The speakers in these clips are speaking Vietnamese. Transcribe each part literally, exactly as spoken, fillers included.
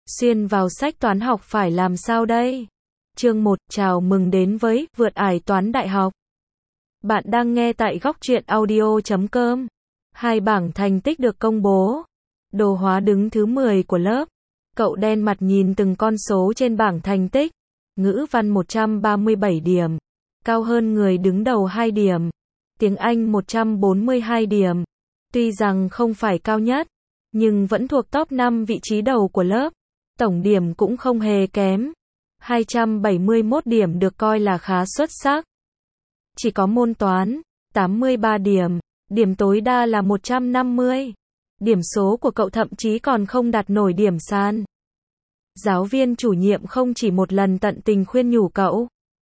Xuyên vào sách toán học phải làm sao đây? Chương một, chào mừng đến với Vượt ải toán đại học. Bạn đang nghe tại góc truyện audio chấm com. Hai bảng thành tích được công bố. Đồ Hóa đứng thứ mười của lớp. Cậu đen mặt nhìn từng con số trên bảng thành tích. Ngữ văn một trăm ba mươi bảy điểm, cao hơn người đứng đầu hai điểm. Tiếng Anh một trăm bốn mươi hai điểm. Tuy rằng không phải cao nhất, nhưng vẫn thuộc top năm vị trí đầu của lớp. Tổng điểm cũng không hề kém. hai trăm bảy mươi mốt điểm được coi là khá xuất sắc. Chỉ có môn toán, tám mươi ba điểm, điểm tối đa là một trăm năm mươi. Điểm số của cậu thậm chí còn không đạt nổi điểm sàn. Giáo viên chủ nhiệm không chỉ một lần tận tình khuyên nhủ cậu.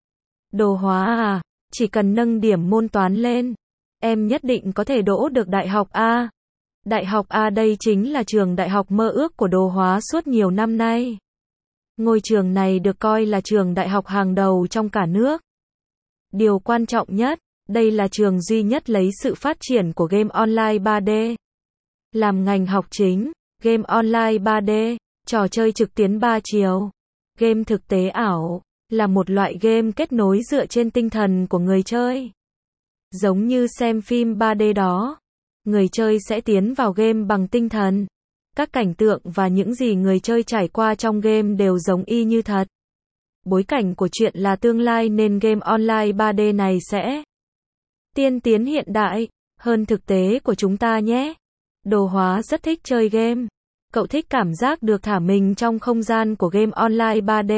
Đồ Hóa à, chỉ cần nâng điểm môn toán lên, em nhất định có thể đỗ được Đại học A. Đại học A đây chính là trường đại học mơ ước của Đồ Hóa suốt nhiều năm nay. Ngôi trường này được coi là trường đại học hàng đầu trong cả nước. Điều quan trọng nhất, đây là trường duy nhất lấy sự phát triển của game online ba D làm ngành học chính. Game online ba D, trò chơi trực tuyến ba chiều, game thực tế ảo, là một loại game kết nối dựa trên tinh thần của người chơi. Giống như xem phim ba D đó, người chơi sẽ tiến vào game bằng tinh thần. Các cảnh tượng và những gì người chơi trải qua trong game đều giống y như thật. Bối cảnh của chuyện là tương lai nên game online ba D này sẽ tiên tiến hiện đại hơn thực tế của chúng ta nhé. Đồ Hóa rất thích chơi game. Cậu thích cảm giác được thả mình trong không gian của game online ba D.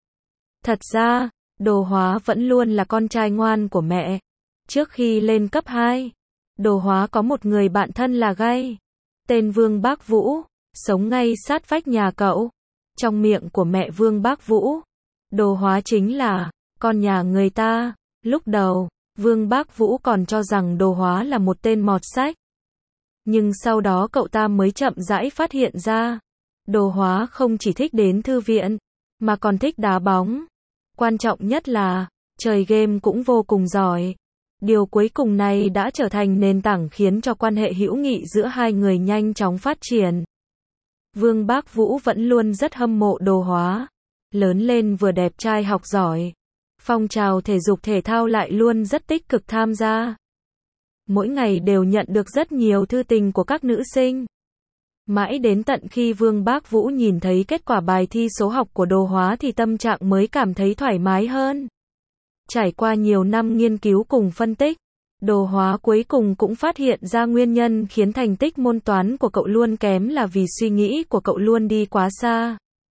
Thật ra, Đồ Hóa vẫn luôn là con trai ngoan của mẹ. Trước khi lên cấp hai, Đồ Hóa có một người bạn thân là gay, tên Vương Bác Vũ, sống ngay sát vách nhà cậu. Trong miệng của mẹ Vương Bác Vũ, Đồ Hóa chính là con nhà người ta. Lúc đầu, Vương Bác Vũ còn cho rằng Đồ Hóa là một tên mọt sách. Nhưng sau đó cậu ta mới chậm rãi phát hiện ra, Đồ Hóa không chỉ thích đến thư viện, mà còn thích đá bóng. Quan trọng nhất là, chơi game cũng vô cùng giỏi. Điều cuối cùng này đã trở thành nền tảng khiến cho quan hệ hữu nghị giữa hai người nhanh chóng phát triển. Vương Bác Vũ vẫn luôn rất hâm mộ Đồ Hóa. Lớn lên vừa đẹp trai học giỏi, phong trào thể dục thể thao lại luôn rất tích cực tham gia. Mỗi ngày đều nhận được rất nhiều thư tình của các nữ sinh. Mãi đến tận khi Vương Bác Vũ nhìn thấy kết quả bài thi số học của Đồ Hóa thì tâm trạng mới cảm thấy thoải mái hơn. Trải qua nhiều năm nghiên cứu cùng phân tích, Đồ Hóa cuối cùng cũng phát hiện ra nguyên nhân khiến thành tích môn toán của cậu luôn kém là vì suy nghĩ của cậu luôn đi quá xa.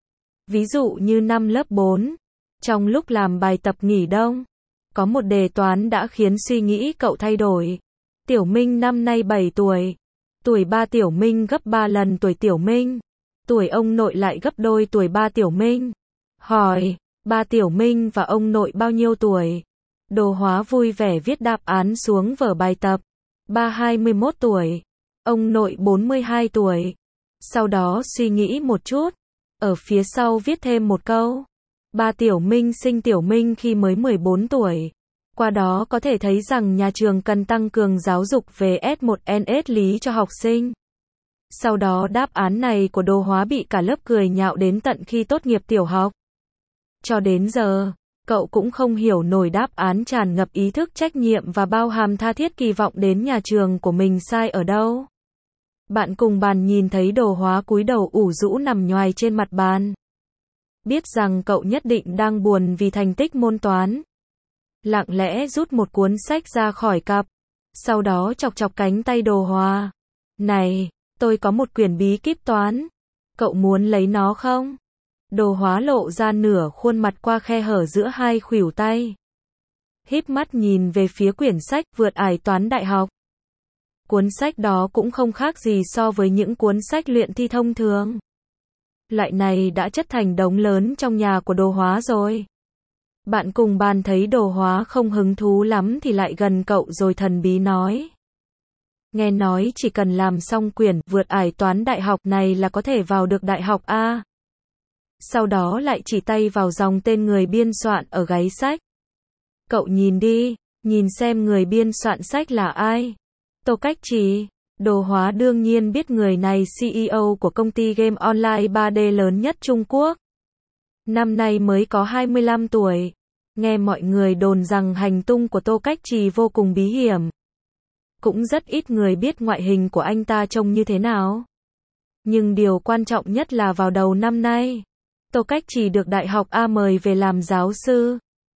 Ví dụ như năm lớp bốn, trong lúc làm bài tập nghỉ đông, có một đề toán đã khiến suy nghĩ cậu thay đổi. Tiểu Minh năm nay bảy tuổi. Tuổi ba Tiểu Minh gấp ba lần tuổi Tiểu Minh. Tuổi ông nội lại gấp đôi tuổi ba Tiểu Minh. Hỏi, ba Tiểu Minh và ông nội bao nhiêu tuổi? Đồ Hóa vui vẻ viết đáp án xuống vở bài tập. Ba hai mươi mốt tuổi. Ông nội bốn mươi hai tuổi. Sau đó suy nghĩ một chút. Ở phía sau viết thêm một câu. Ba Tiểu Minh sinh Tiểu Minh khi mới mười bốn tuổi. Qua đó có thể thấy rằng nhà trường cần tăng cường giáo dục về S một N S lý cho học sinh. Sau đó đáp án này của Đồ Hóa bị cả lớp cười nhạo đến tận khi tốt nghiệp tiểu học. Cho đến giờ, cậu cũng không hiểu nổi đáp án tràn ngập ý thức trách nhiệm và bao hàm tha thiết kỳ vọng đến nhà trường của mình sai ở đâu. Bạn cùng bàn nhìn thấy Đồ Hóa cúi đầu ủ rũ nằm nhoài trên mặt bàn. Biết rằng cậu nhất định đang buồn vì thành tích môn toán. Lặng lẽ rút một cuốn sách ra khỏi cặp, sau đó chọc chọc cánh tay Đồ Hóa. Này, tôi có một quyển bí kíp toán, cậu muốn lấy nó không? Đồ Hóa lộ ra nửa khuôn mặt qua khe hở giữa hai khuỷu tay. Híp mắt nhìn về phía quyển sách Vượt ải toán đại học. Cuốn sách đó cũng không khác gì so với những cuốn sách luyện thi thông thường. Loại này đã chất thành đống lớn trong nhà của Đồ Hóa rồi. Bạn cùng bàn thấy Đồ Hóa không hứng thú lắm thì lại gần cậu rồi thần bí nói. Nghe nói chỉ cần làm xong quyển Vượt ải toán đại học này là có thể vào được Đại học A. Sau đó lại chỉ tay vào dòng tên người biên soạn ở gáy sách. Cậu nhìn đi, nhìn xem người biên soạn sách là ai. Tô Cách Trì. Đồ Hóa đương nhiên biết người này xê e ô của công ty game online ba D lớn nhất Trung Quốc. Năm nay mới có hai mươi lăm tuổi. Nghe mọi người đồn rằng hành tung của Tô Cách Trì vô cùng bí hiểm. Cũng rất ít người biết ngoại hình của anh ta trông như thế nào. Nhưng điều quan trọng nhất là vào đầu năm nay, Tô Cách Trì được Đại học A mời về làm giáo sư.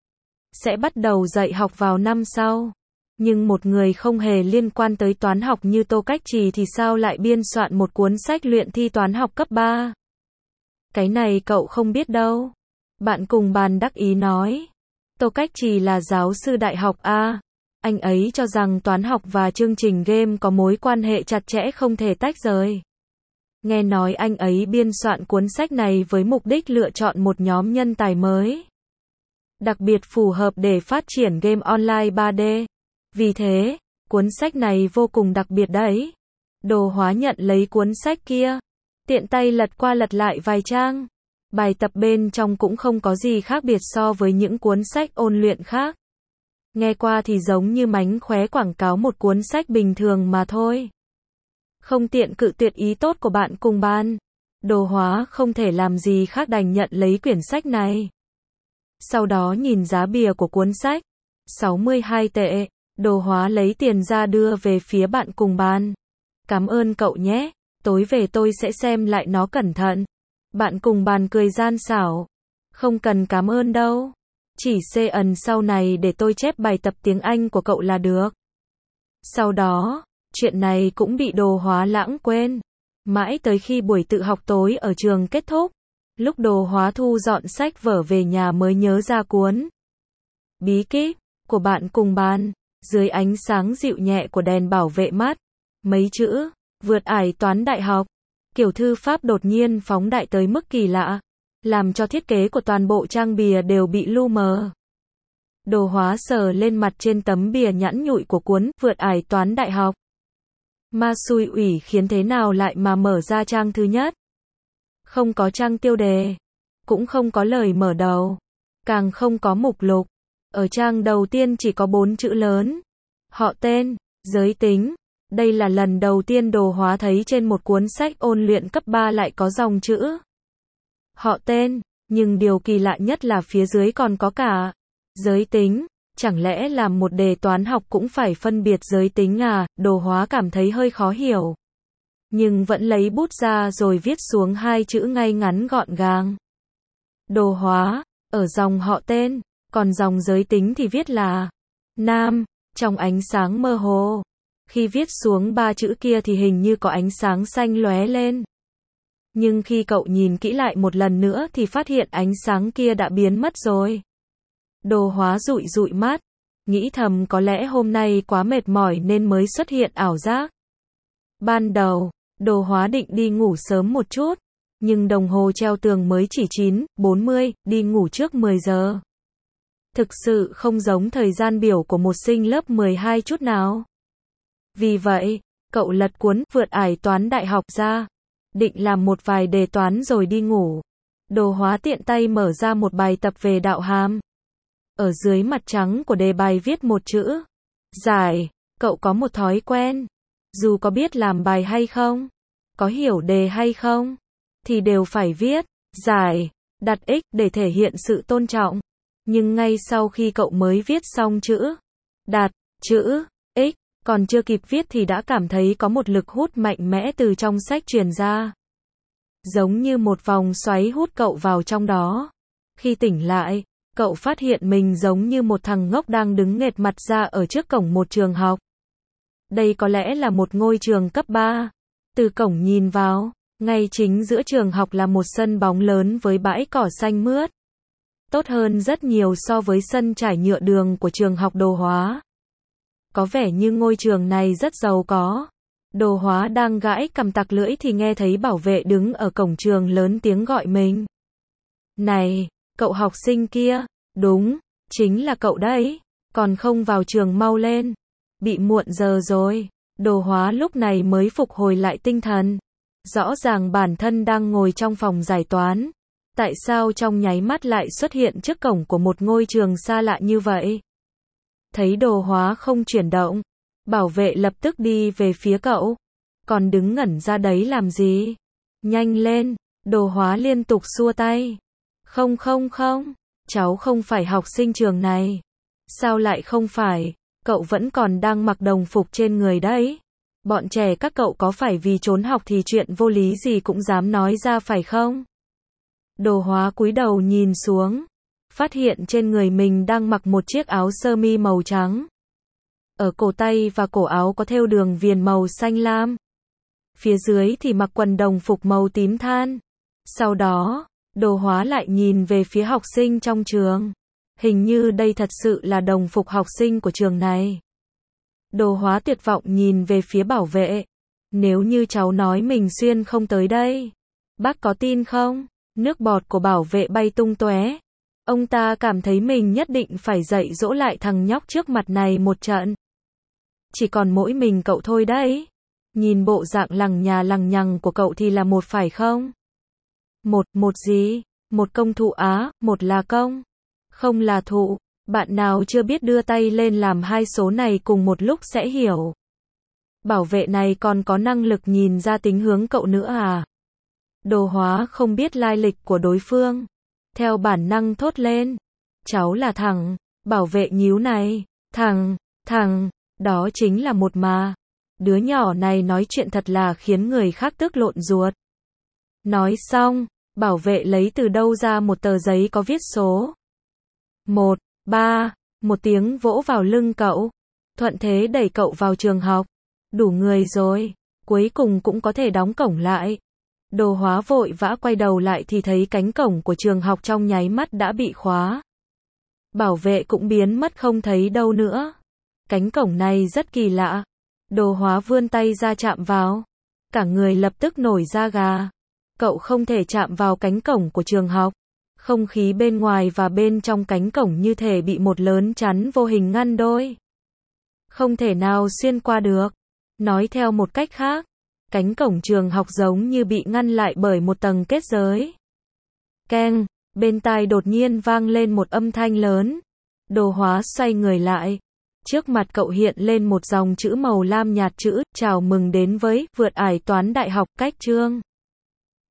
Sẽ bắt đầu dạy học vào năm sau. Nhưng một người không hề liên quan tới toán học như Tô Cách Trì thì sao lại biên soạn một cuốn sách luyện thi toán học cấp ba? Cái này cậu không biết đâu. Bạn cùng bàn đắc ý nói. Tô Cách Trì là giáo sư Đại học A. Anh ấy cho rằng toán học và chương trình game có mối quan hệ chặt chẽ không thể tách rời. Nghe nói anh ấy biên soạn cuốn sách này với mục đích lựa chọn một nhóm nhân tài mới. Đặc biệt phù hợp để phát triển game online ba D. Vì thế, cuốn sách này vô cùng đặc biệt đấy. Đồ Hóa nhận lấy cuốn sách kia. Tiện tay lật qua lật lại vài trang. Bài tập bên trong cũng không có gì khác biệt so với những cuốn sách ôn luyện khác. Nghe qua thì giống như mánh khóe quảng cáo một cuốn sách bình thường mà thôi. Không tiện cự tuyệt ý tốt của bạn cùng bàn. Đồ Hóa không thể làm gì khác đành nhận lấy quyển sách này. Sau đó nhìn giá bìa của cuốn sách. sáu mươi hai tệ. Đồ Hóa lấy tiền ra đưa về phía bạn cùng bàn. Cảm ơn cậu nhé. Tối về tôi sẽ xem lại nó cẩn thận. Bạn cùng bàn cười gian xảo. Không cần cảm ơn đâu. Chỉ xê ẩn sau này để tôi chép bài tập tiếng Anh của cậu là được. Sau đó, chuyện này cũng bị Đồ Hóa lãng quên. Mãi tới khi buổi tự học tối ở trường kết thúc. Lúc Đồ Hóa thu dọn sách vở về nhà mới nhớ ra cuốn bí kíp của bạn cùng bàn. Dưới ánh sáng dịu nhẹ của đèn bảo vệ mắt. Mấy chữ, vượt ải toán đại học. Kiểu thư pháp đột nhiên phóng đại tới mức kỳ lạ. Làm cho thiết kế của toàn bộ trang bìa đều bị lu mờ. Đồ Hóa sờ lên mặt trên tấm bìa nhẵn nhụi của cuốn vượt ải toán đại học. Ma xui ủy khiến thế nào lại mà mở ra trang thứ nhất. Không có trang tiêu đề. Cũng không có lời mở đầu. Càng không có mục lục. Ở trang đầu tiên chỉ có bốn chữ lớn. Họ tên, giới tính. Đây là lần đầu tiên Đồ Hóa thấy trên một cuốn sách ôn luyện cấp ba lại có dòng chữ họ tên, nhưng điều kỳ lạ nhất là phía dưới còn có cả giới tính. Chẳng lẽ làm một đề toán học cũng phải phân biệt giới tính à? Đồ Hóa cảm thấy hơi khó hiểu. Nhưng vẫn lấy bút ra rồi viết xuống hai chữ ngay ngắn gọn gàng. Đồ Hóa, ở dòng họ tên, còn dòng giới tính thì viết là nam, trong ánh sáng mơ hồ. Khi viết xuống ba chữ kia thì hình như có ánh sáng xanh lóe lên. Nhưng khi cậu nhìn kỹ lại một lần nữa thì phát hiện ánh sáng kia đã biến mất rồi. Đồ Hóa dụi dụi mắt, nghĩ thầm có lẽ hôm nay quá mệt mỏi nên mới xuất hiện ảo giác. Ban đầu, Đồ Hóa định đi ngủ sớm một chút, nhưng đồng hồ treo tường mới chỉ chín bốn mươi, đi ngủ trước mười giờ. Thực sự không giống thời gian biểu của một sinh lớp mười hai chút nào. Vì vậy, cậu lật cuốn vượt ải toán đại học ra, định làm một vài đề toán rồi đi ngủ. Đồ Hóa tiện tay mở ra một bài tập về đạo hàm. Ở dưới mặt trắng của đề bài viết một chữ giải. Cậu có một thói quen, dù có biết làm bài hay không, có hiểu đề hay không, thì đều phải viết giải, đặt x để thể hiện sự tôn trọng. Nhưng ngay sau khi cậu mới viết xong chữ đặt, chữ x, còn chưa kịp viết thì đã cảm thấy có một lực hút mạnh mẽ từ trong sách truyền ra. Giống như một vòng xoáy hút cậu vào trong đó. Khi tỉnh lại, cậu phát hiện mình giống như một thằng ngốc đang đứng nghệt mặt ra ở trước cổng một trường học. Đây có lẽ là một ngôi trường cấp ba. Từ cổng nhìn vào, ngay chính giữa trường học là một sân bóng lớn với bãi cỏ xanh mướt. Tốt hơn rất nhiều so với sân trải nhựa đường của trường học Đồ Hóa. Có vẻ như ngôi trường này rất giàu có. Đồ Hóa đang gãi cằm tặc lưỡi thì nghe thấy bảo vệ đứng ở cổng trường lớn tiếng gọi mình. Này, cậu học sinh kia, đúng, chính là cậu đấy, còn không vào trường mau lên. Bị muộn giờ rồi. Đồ Hóa lúc này mới phục hồi lại tinh thần. Rõ ràng bản thân đang ngồi trong phòng giải toán. Tại sao trong nháy mắt lại xuất hiện trước cổng của một ngôi trường xa lạ như vậy? Thấy Đồ Hóa không chuyển động, bảo vệ lập tức đi về phía cậu. Còn đứng ngẩn ra đấy làm gì? Nhanh lên, Đồ Hóa liên tục xua tay. Không không không, cháu không phải học sinh trường này. Sao lại không phải? Cậu vẫn còn đang mặc đồng phục trên người đấy. Bọn trẻ các cậu có phải vì trốn học thì chuyện vô lý gì cũng dám nói ra phải không? Đồ Hóa cúi đầu nhìn xuống, phát hiện trên người mình đang mặc một chiếc áo sơ mi màu trắng. Ở cổ tay và cổ áo có thêu đường viền màu xanh lam. Phía dưới thì mặc quần đồng phục màu tím than. Sau đó, Đồ Hóa lại nhìn về phía học sinh trong trường. Hình như đây thật sự là đồng phục học sinh của trường này. Đồ Hóa tuyệt vọng nhìn về phía bảo vệ. Nếu như cháu nói mình xuyên không tới đây, bác có tin không? Nước bọt của bảo vệ bay tung tóe. Ông ta cảm thấy mình nhất định phải dạy dỗ lại thằng nhóc trước mặt này một trận. Chỉ còn mỗi mình cậu thôi đấy. Nhìn bộ dạng lằng nhà lằng nhằng của cậu thì là một phải không? Một, một gì? Một công thụ á, một là công. Không là thụ. Bạn nào chưa biết đưa tay lên làm hai số này cùng một lúc sẽ hiểu. Bảo vệ này còn có năng lực nhìn ra tính hướng cậu nữa à? Đồ Hóa không biết lai lịch của đối phương. Theo bản năng thốt lên. Cháu là thằng. Bảo vệ nhíu này. Thằng, thằng, đó chính là một mà. Đứa nhỏ này nói chuyện thật là khiến người khác tức lộn ruột. Nói xong, bảo vệ lấy từ đâu ra một tờ giấy có viết số. Một, ba, một tiếng vỗ vào lưng cậu. Thuận thế đẩy cậu vào trường học. Đủ người rồi, cuối cùng cũng có thể đóng cổng lại. Đồ Hóa vội vã quay đầu lại thì thấy cánh cổng của trường học trong nháy mắt đã bị khóa. Bảo vệ cũng biến mất không thấy đâu nữa. Cánh cổng này rất kỳ lạ. Đồ Hóa vươn tay ra chạm vào. Cả người lập tức nổi da gà. Cậu không thể chạm vào cánh cổng của trường học. Không khí bên ngoài và bên trong cánh cổng như thể bị một lớn chắn vô hình ngăn đôi. Không thể nào xuyên qua được. Nói theo một cách khác, cánh cổng trường học giống như bị ngăn lại bởi một tầng kết giới. Keng, bên tai đột nhiên vang lên một âm thanh lớn. Đồ Hóa xoay người lại. Trước mặt cậu hiện lên một dòng chữ màu lam nhạt, chữ chào mừng đến với vượt ải toán đại học cách chương.